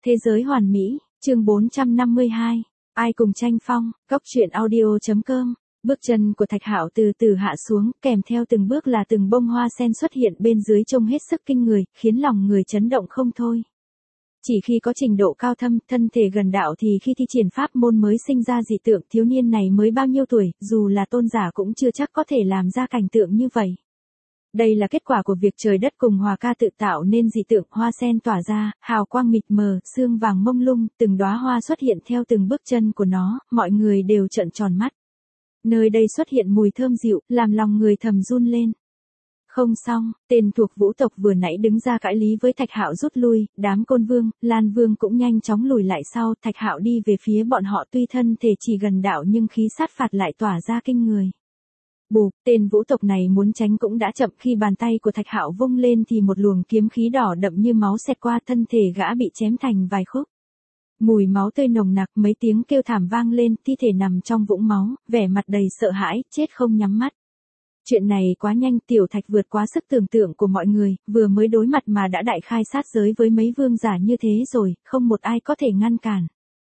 Thế giới hoàn mỹ, chương 452. Ai cùng tranh phong, góc truyện audio.com. Bước chân của Thạch Hạo từ từ hạ xuống, kèm theo từng bước là từng bông hoa sen xuất hiện bên dưới trông hết sức kinh người, khiến lòng người chấn động không thôi. Chỉ khi có trình độ cao thâm, thân thể gần đạo thì khi thi triển pháp môn mới sinh ra dị tượng. Thiếu niên này mới bao nhiêu tuổi, dù là tôn giả cũng chưa chắc có thể làm ra cảnh tượng như vậy. Đây là kết quả của việc trời đất cùng hòa ca tự tạo nên dị tượng. Hoa sen tỏa ra, hào quang mịt mờ, sương vàng mông lung, từng đóa hoa xuất hiện theo từng bước chân của nó, mọi người đều trợn tròn mắt. Nơi đây xuất hiện mùi thơm dịu, làm lòng người thầm run lên. Không xong, tên thuộc Vũ tộc vừa nãy đứng ra cãi lý với Thạch Hạo rút lui, đám Côn Vương, Lan Vương cũng nhanh chóng lùi lại sau. Thạch Hạo đi về phía bọn họ, tuy thân thể chỉ gần đạo nhưng khí sát phạt lại tỏa ra kinh người. Bù, tên Vũ tộc này muốn tránh cũng đã chậm. Khi bàn tay của Thạch Hạo vung lên thì một luồng kiếm khí đỏ đậm như máu xẹt qua thân thể gã, bị chém thành vài khúc. Mùi máu tươi nồng nặc, mấy tiếng kêu thảm vang lên, thi thể nằm trong vũng máu, vẻ mặt đầy sợ hãi, chết không nhắm mắt. Chuyện này quá nhanh, Tiểu Thạch vượt quá sức tưởng tượng của mọi người, vừa mới đối mặt mà đã đại khai sát giới với mấy vương giả như thế rồi, không một ai có thể ngăn cản.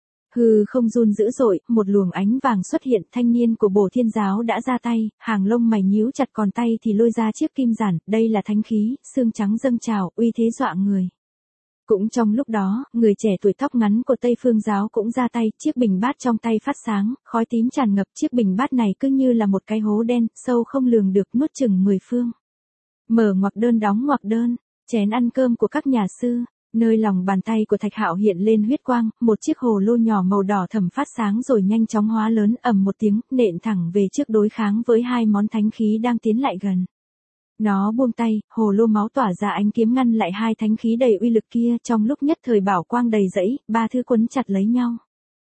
Hư không run dữ dội, một luồng ánh vàng xuất hiện. Thanh niên của Bổ Thiên Giáo đã ra tay, hàng lông mày nhíu chặt, còn tay thì lôi ra chiếc kim giản. Đây là thánh khí, xương trắng dâng trào, uy thế dọa người. Cũng trong lúc đó, người trẻ tuổi tóc ngắn của Tây Phương Giáo cũng ra tay, chiếc bình bát trong tay phát sáng, khói tím tràn ngập. Chiếc bình bát này cứ như là một cái hố đen, sâu không lường được, nuốt chừng 10 phương. Mở ngoặc đơn đóng ngoặc đơn, chén ăn cơm của các nhà sư. Nơi lòng bàn tay của Thạch Hạo hiện lên huyết quang, một chiếc hồ lô nhỏ màu đỏ thẫm phát sáng rồi nhanh chóng hóa lớn, ầm một tiếng, nện thẳng về trước đối kháng với hai món thánh khí đang tiến lại gần. Nó buông tay, hồ lô máu tỏa ra ánh kiếm ngăn lại hai thánh khí đầy uy lực kia. Trong lúc nhất thời bảo quang đầy rẫy, ba thứ quấn chặt lấy nhau.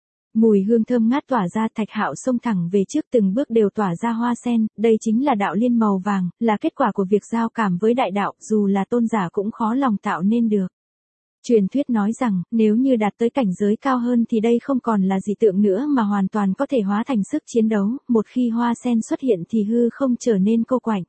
Mùi hương thơm ngát tỏa ra. Thạch Hạo xông thẳng về trước, từng bước đều tỏa ra hoa sen. Đây chính là đạo liên màu vàng, là kết quả của việc giao cảm với đại đạo, dù là tôn giả cũng khó lòng tạo nên được. Truyền thuyết nói rằng, nếu như đạt tới cảnh giới cao hơn thì đây không còn là dị tượng nữa mà hoàn toàn có thể hóa thành sức chiến đấu. Một khi hoa sen xuất hiện thì hư không trở nên cô quạnh.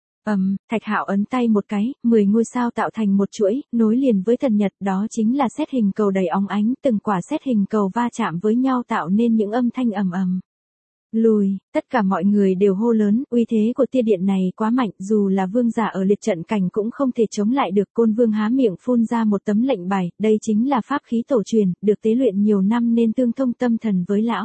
Thạch Hạo ấn tay một cái, 10 ngôi sao tạo thành một chuỗi, nối liền với thần nhật. Đó chính là sét hình cầu đầy óng ánh, từng quả sét hình cầu va chạm với nhau tạo nên những âm thanh ầm ầm. Lùi, tất cả mọi người đều hô lớn, uy thế của tia điện này quá mạnh, dù là vương giả ở liệt trận cảnh cũng không thể chống lại được. Côn Vương há miệng phun ra một tấm lệnh bài, đây chính là pháp khí tổ truyền, được tế luyện nhiều năm nên tương thông tâm thần với lão.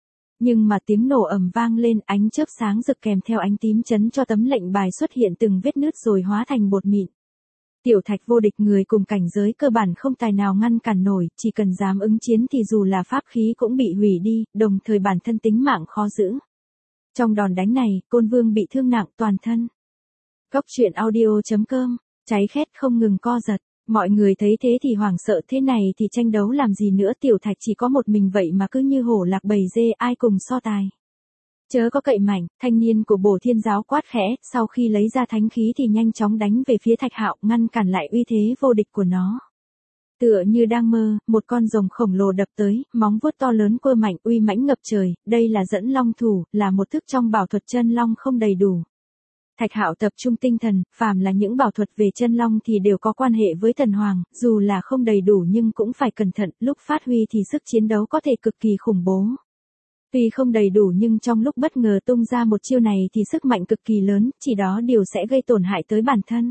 Nhưng mà tiếng nổ ầm vang lên, ánh chớp sáng rực kèm theo ánh tím chấn cho tấm lệnh bài xuất hiện từng vết nứt rồi hóa thành bột mịn. Tiểu Thạch vô địch, người cùng cảnh giới cơ bản không tài nào ngăn cản nổi, chỉ cần dám ứng chiến thì dù là pháp khí cũng bị hủy đi, đồng thời bản thân tính mạng khó giữ. Trong đòn đánh này, Côn Vương bị thương nặng toàn thân. Góc truyện audio.com, cháy khét không ngừng co giật. Mọi người thấy thế thì hoảng sợ, thế này thì tranh đấu làm gì nữa, Tiểu Thạch chỉ có một mình vậy mà cứ như hổ lạc bầy dê, ai cùng so tài. Chớ có cậy mạnh, thanh niên của Bổ Thiên Giáo quát khẽ, sau khi lấy ra thánh khí thì nhanh chóng đánh về phía Thạch Hạo, ngăn cản lại uy thế vô địch của nó. Tựa như đang mơ, một con rồng khổng lồ đập tới, móng vuốt to lớn quơ mạnh, uy mãnh ngập trời. Đây là dẫn long thủ, là một thức trong bảo thuật chân long không đầy đủ. Thạch Hạo tập trung tinh thần, phàm là những bảo thuật về chân long thì đều có quan hệ với thần hoàng, dù là không đầy đủ nhưng cũng phải cẩn thận, lúc phát huy thì sức chiến đấu có thể cực kỳ khủng bố. Tuy không đầy đủ nhưng trong lúc bất ngờ tung ra một chiêu này thì sức mạnh cực kỳ lớn, chỉ đó điều sẽ gây tổn hại tới bản thân.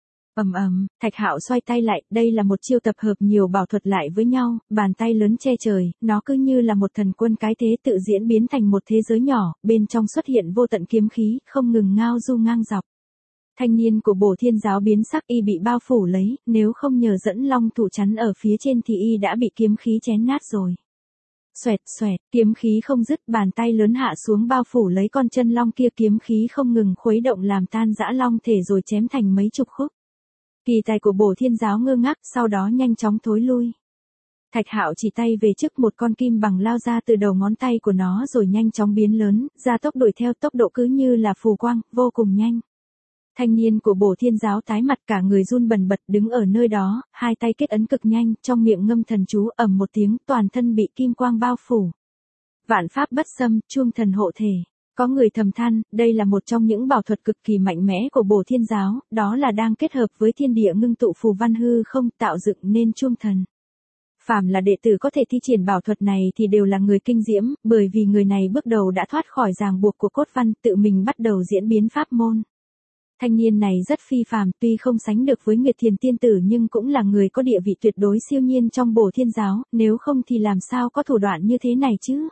Thạch Hạo xoay tay lại, đây là một chiêu tập hợp nhiều bảo thuật lại với nhau, bàn tay lớn che trời, nó cứ như là một thần quân cái thế tự diễn biến thành một thế giới nhỏ, bên trong xuất hiện vô tận kiếm khí, không ngừng ngao du ngang dọc. Thanh niên của Bổ Thiên Giáo biến sắc, y bị bao phủ lấy, nếu không nhờ dẫn long thủ chắn ở phía trên thì y đã bị kiếm khí chén nát rồi. Xoẹt xoẹt, kiếm khí không dứt, bàn tay lớn hạ xuống bao phủ lấy con chân long kia, kiếm khí không ngừng khuấy động làm tan rã long thể rồi chém thành mấy chục khúc. Kỳ tài của Bổ Thiên Giáo ngơ ngác, sau đó nhanh chóng thối lui. Thạch Hạo chỉ tay về trước, một con kim bằng lao ra từ đầu ngón tay của nó rồi nhanh chóng biến lớn, ra tốc đuổi theo, tốc độ cứ như là phù quang, vô cùng nhanh. Thanh niên của Bổ Thiên Giáo tái mặt, cả người run bần bật đứng ở nơi đó, hai tay kết ấn cực nhanh, trong miệng ngâm thần chú, ầm một tiếng, toàn thân bị kim quang bao phủ. Vạn pháp bất xâm, chuông thần hộ thể. Có người thầm than, đây là một trong những bảo thuật cực kỳ mạnh mẽ của Bổ Thiên Giáo, đó là đang kết hợp với thiên địa ngưng tụ phù văn hư không, tạo dựng nên chuông thần. Phàm là đệ tử có thể thi triển bảo thuật này thì đều là người kinh diễm, bởi vì người này bước đầu đã thoát khỏi ràng buộc của cốt văn, tự mình bắt đầu diễn biến pháp môn. Thanh niên này rất phi phàm, tuy không sánh được với Nguyệt Thiền tiên tử nhưng cũng là người có địa vị tuyệt đối siêu nhiên trong Bổ Thiên giáo, nếu không thì làm sao có thủ đoạn như thế này chứ?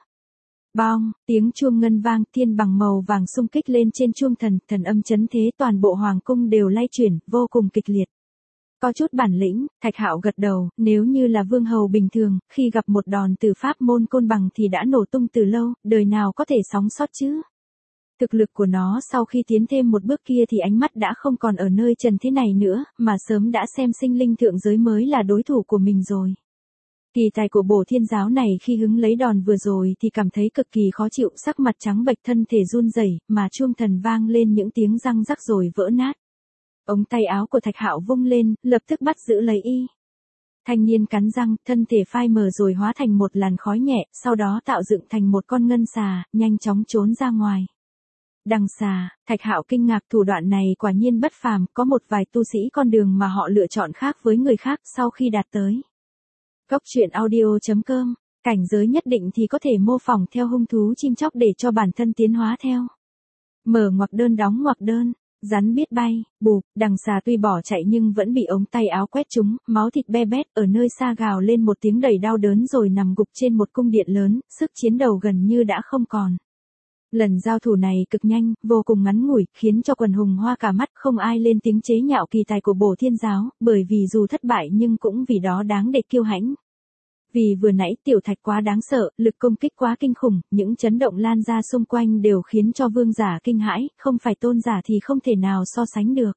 Bong, tiếng chuông ngân vang, thiên bằng màu vàng xung kích lên trên chuông thần, thần âm chấn thế, toàn bộ hoàng cung đều lay chuyển, vô cùng kịch liệt. Có chút bản lĩnh, Thạch Hạo gật đầu, nếu như là vương hầu bình thường, khi gặp một đòn từ pháp môn côn bằng thì đã nổ tung từ lâu, đời nào có thể sống sót chứ? Thực lực của nó sau khi tiến thêm một bước kia thì ánh mắt đã không còn ở nơi trần thế này nữa, mà sớm đã xem sinh linh thượng giới mới là đối thủ của mình rồi. Kỳ tài của Bổ Thiên giáo này khi hứng lấy đòn vừa rồi thì cảm thấy cực kỳ khó chịu, sắc mặt trắng bệch, thân thể run rẩy, mà chuông thần vang lên những tiếng răng rắc rồi vỡ nát. Ống tay áo của Thạch Hạo vung lên, lập tức bắt giữ lấy y. Thanh niên cắn răng, thân thể phai mờ rồi hóa thành một làn khói nhẹ, sau đó tạo dựng thành một con ngân xà, nhanh chóng trốn ra ngoài. Đằng xà, Thạch Hạo kinh ngạc, thủ đoạn này quả nhiên bất phàm, có một vài tu sĩ con đường mà họ lựa chọn khác với người khác sau khi đạt tới. Cốc truyện audio.com, cảnh giới nhất định thì có thể mô phỏng theo hung thú chim chóc để cho bản thân tiến hóa theo. Mở ngoặc đơn đóng ngoặc đơn, rắn biết bay, bụp, đằng xà tuy bỏ chạy nhưng vẫn bị ống tay áo quét trúng, máu thịt be bét, ở nơi xa gào lên một tiếng đầy đau đớn rồi nằm gục trên một cung điện lớn, sức chiến đấu gần như đã không còn. Lần giao thủ này cực nhanh, vô cùng ngắn ngủi, khiến cho quần hùng hoa cả mắt, không ai lên tiếng chế nhạo kỳ tài của Bổ Thiên giáo, bởi vì dù thất bại nhưng cũng vì đó đáng để kiêu hãnh. Vì vừa nãy tiểu Thạch quá đáng sợ, lực công kích quá kinh khủng, những chấn động lan ra xung quanh đều khiến cho vương giả kinh hãi, không phải tôn giả thì không thể nào so sánh được.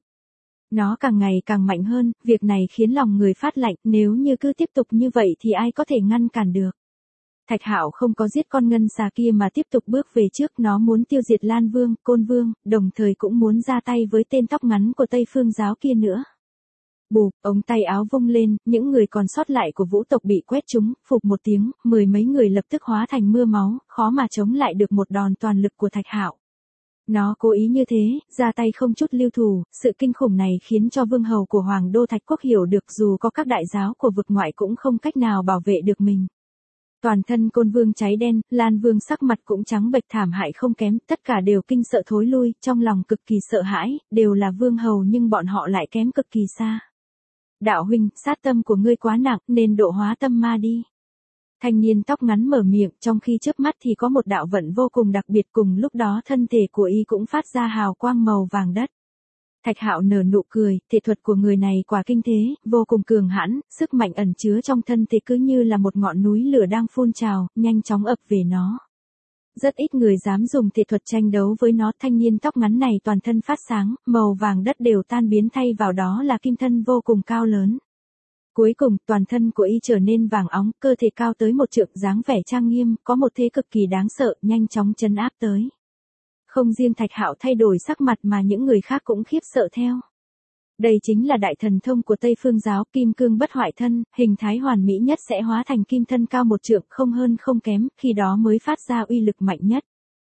Nó càng ngày càng mạnh hơn, việc này khiến lòng người phát lạnh, nếu như cứ tiếp tục như vậy thì ai có thể ngăn cản được. Thạch Hạo không có giết con ngân xà kia mà tiếp tục bước về trước, nó muốn tiêu diệt Lan Vương, Côn Vương, đồng thời cũng muốn ra tay với tên tóc ngắn của Tây Phương giáo kia nữa. Bụp, ống tay áo vung lên, những người còn sót lại của vũ tộc bị quét trúng, phụp một tiếng, mười mấy người lập tức hóa thành mưa máu, khó mà chống lại được một đòn toàn lực của Thạch Hạo. Nó cố ý như thế, ra tay không chút lưu thủ, sự kinh khủng này khiến cho vương hầu của Hoàng đô Thạch Quốc hiểu được dù có các đại giáo của vực ngoại cũng không cách nào bảo vệ được mình. Toàn thân Côn Vương cháy đen, Lan Vương sắc mặt cũng trắng bệch thảm hại không kém, tất cả đều kinh sợ thối lui, trong lòng cực kỳ sợ hãi, đều là vương hầu nhưng bọn họ lại kém cực kỳ xa. Đạo huynh, sát tâm của ngươi quá nặng, nên độ hóa tâm ma đi. Thanh niên tóc ngắn mở miệng, trong khi chớp mắt thì có một đạo vận vô cùng đặc biệt, cùng lúc đó thân thể của y cũng phát ra hào quang màu vàng đất. Thạch Hạo nở nụ cười, thể thuật của người này quả kinh thế, vô cùng cường hãn, sức mạnh ẩn chứa trong thân thể cứ như là một ngọn núi lửa đang phun trào, nhanh chóng ập về nó. Rất ít người dám dùng thể thuật tranh đấu với nó, thanh niên tóc ngắn này toàn thân phát sáng, màu vàng đất đều tan biến, thay vào đó là kim thân vô cùng cao lớn. Cuối cùng, toàn thân của y trở nên vàng óng, cơ thể cao tới một trượng, dáng vẻ trang nghiêm, có một thế cực kỳ đáng sợ, nhanh chóng trấn áp tới. Không riêng Thạch Hạo thay đổi sắc mặt mà những người khác cũng khiếp sợ theo. Đây chính là đại thần thông của Tây Phương giáo, kim cương bất hoại thân, hình thái hoàn mỹ nhất sẽ hóa thành kim thân cao một trượng, không hơn không kém, khi đó mới phát ra uy lực mạnh nhất.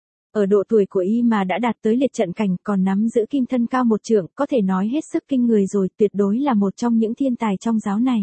Ở độ tuổi của y mà đã đạt tới liệt trận cảnh, còn nắm giữ kim thân cao một trượng, có thể nói hết sức kinh người rồi, tuyệt đối là một trong những thiên tài trong giáo này.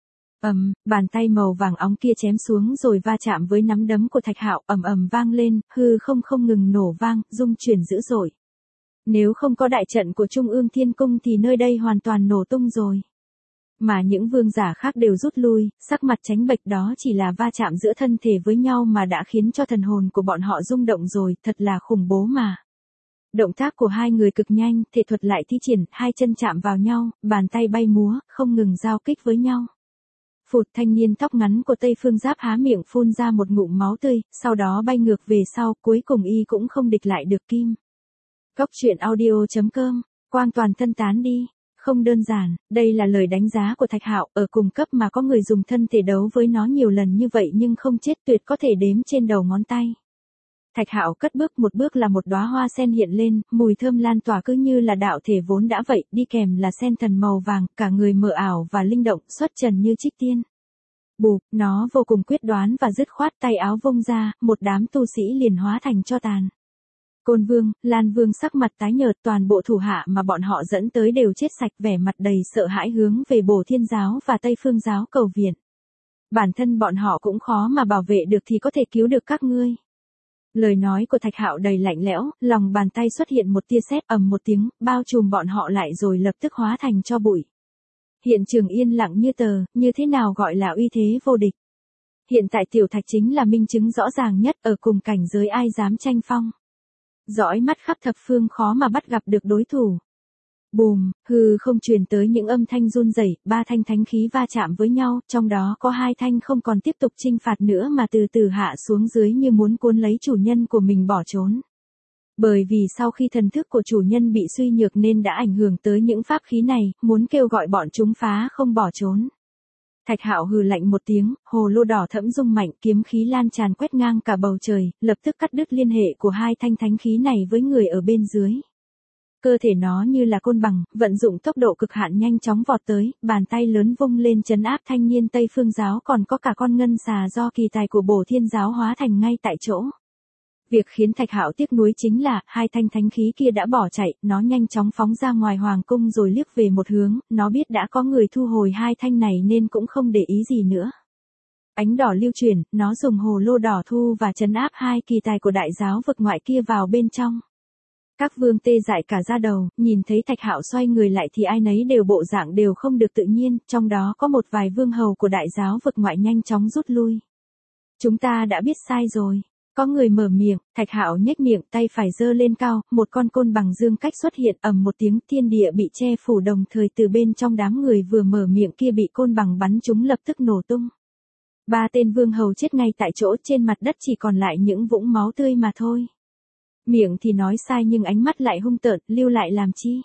Bàn tay màu vàng óng kia chém xuống rồi va chạm với nắm đấm của Thạch Hạo, ầm ầm vang lên, hư không ngừng nổ vang, rung chuyển dữ dội. Nếu không có đại trận của Trung ương Thiên Cung thì nơi đây hoàn toàn nổ tung rồi. Mà những vương giả khác đều rút lui, sắc mặt tránh bệch, đó chỉ là va chạm giữa thân thể với nhau mà đã khiến cho thần hồn của bọn họ rung động rồi, thật là khủng bố mà. Động tác của hai người cực nhanh, thể thuật lại thi triển, hai chân chạm vào nhau, bàn tay bay múa, không ngừng giao kích với nhau. Phụt, thanh niên tóc ngắn của Tây Phương Giáp há miệng phun ra một ngụm máu tươi, sau đó bay ngược về sau, cuối cùng y cũng không địch lại được kim. Cốc truyện audio.com, quang toàn thân tán đi. Không đơn giản, đây là lời đánh giá của Thạch Hạo, ở cùng cấp mà có người dùng thân thể đấu với nó nhiều lần như vậy nhưng không chết, tuyệt có thể đếm trên đầu ngón tay. Thạch Hạo cất bước một bước là một đóa hoa sen hiện lên, mùi thơm lan tỏa cứ như là đạo thể vốn đã vậy, đi kèm là sen thần màu vàng, cả người mờ ảo và linh động, xuất trần như trích tiên. Bụp, nó vô cùng quyết đoán và dứt khoát, tay áo vung ra, một đám tu sĩ liền hóa thành tro tàn. Côn Vương, Lan Vương sắc mặt tái nhợt, toàn bộ thủ hạ mà bọn họ dẫn tới đều chết sạch, vẻ mặt đầy sợ hãi hướng về Bổ Thiên giáo và Tây Phương giáo cầu viện. Bản thân bọn họ cũng khó mà bảo vệ được thì có thể cứu được các ngươi. Lời nói của Thạch Hạo đầy lạnh lẽo, lòng bàn tay xuất hiện một tia sét, ầm một tiếng, bao trùm bọn họ lại rồi lập tức hóa thành tro bụi. Hiện trường yên lặng như tờ, như thế nào gọi là uy thế vô địch. Hiện tại Tiểu Thạch chính là minh chứng rõ ràng nhất, ở cùng cảnh giới ai dám tranh phong. Dõi mắt khắp thập phương khó mà bắt gặp được đối thủ. Bùm, hư không truyền tới những âm thanh run rẩy, 3 thanh thánh khí va chạm với nhau, trong đó có 2 thanh không còn tiếp tục chinh phạt nữa mà từ từ hạ xuống dưới như muốn cuốn lấy chủ nhân của mình bỏ trốn. Bởi vì sau khi thần thức của chủ nhân bị suy nhược nên đã ảnh hưởng tới những pháp khí này, muốn kêu gọi bọn chúng phá không bỏ trốn. Thạch Hạo hừ lạnh một tiếng, hồ lô đỏ thẫm rung mạnh, kiếm khí lan tràn quét ngang cả bầu trời, lập tức cắt đứt liên hệ của 2 thanh thánh khí này với người ở bên dưới. Cơ thể nó như là côn bằng, vận dụng tốc độ cực hạn nhanh chóng vọt tới, bàn tay lớn vung lên trấn áp thanh niên Tây Phương giáo, còn có cả con ngân xà do kỳ tài của Bổ Thiên giáo hóa thành ngay tại chỗ. Việc khiến Thạch Hạo tiếc nuối chính là, 2 thanh thánh khí kia đã bỏ chạy, nó nhanh chóng phóng ra ngoài hoàng cung rồi liếc về một hướng, nó biết đã có người thu hồi 2 thanh này nên cũng không để ý gì nữa. Ánh đỏ lưu chuyển, nó dùng hồ lô đỏ thu và trấn áp 2 kỳ tài của đại giáo vực ngoại kia vào bên trong. Các vương tê dại cả da đầu, nhìn thấy Thạch Hạo xoay người lại thì ai nấy đều bộ dạng đều không được tự nhiên, trong đó có một vài vương hầu của đại giáo vực ngoại nhanh chóng rút lui. Chúng ta đã biết sai rồi. Có người mở miệng, Thạch Hạo nhếch miệng, tay phải giơ lên cao, một con côn bằng dương cách xuất hiện, ầm một tiếng, thiên địa bị che phủ, đồng thời từ bên trong đám người vừa mở miệng kia bị côn bằng bắn trúng lập tức nổ tung. 3 tên vương hầu chết ngay tại chỗ, trên mặt đất chỉ còn lại những vũng máu tươi mà thôi. Miệng thì nói sai nhưng ánh mắt lại hung tợn, lưu lại làm chi?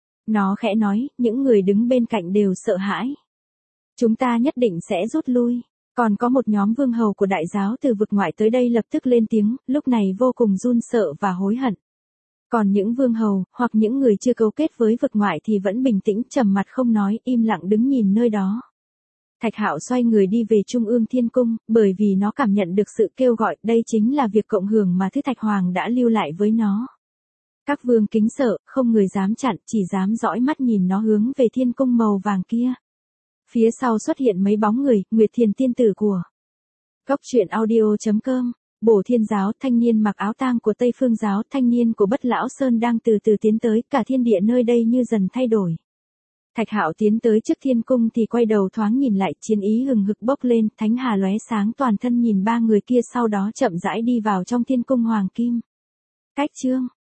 Nó khẽ nói, những người đứng bên cạnh đều sợ hãi. Chúng ta nhất định sẽ rút lui. Còn có một nhóm vương hầu của đại giáo từ vực ngoại tới đây lập tức lên tiếng, lúc này vô cùng run sợ và hối hận. Còn những vương hầu, hoặc những người chưa cấu kết với vực ngoại thì vẫn bình tĩnh, trầm mặt không nói, im lặng đứng nhìn nơi đó. Thạch Hạo xoay người đi về Trung ương Thiên Cung, bởi vì nó cảm nhận được sự kêu gọi, đây chính là việc cộng hưởng mà Thứ Thạch Hoàng đã lưu lại với nó. Các vương kính sợ, không người dám chặn, chỉ dám dõi mắt nhìn nó hướng về Thiên Cung màu vàng kia. Phía sau xuất hiện mấy bóng người, Nguyệt Thiền tiên tử của Góc truyện audio.com, Bổ Thiên giáo, thanh niên mặc áo tang của Tây Phương giáo, thanh niên của Bất Lão Sơn đang từ từ tiến tới, cả thiên địa nơi đây như dần thay đổi. Thạch Hạo tiến tới trước Thiên Cung thì quay đầu thoáng nhìn lại, chiến ý hừng hực bốc lên, thánh hà lóe sáng toàn thân nhìn 3 người kia, sau đó chậm rãi đi vào trong Thiên Cung hoàng kim. Cách chương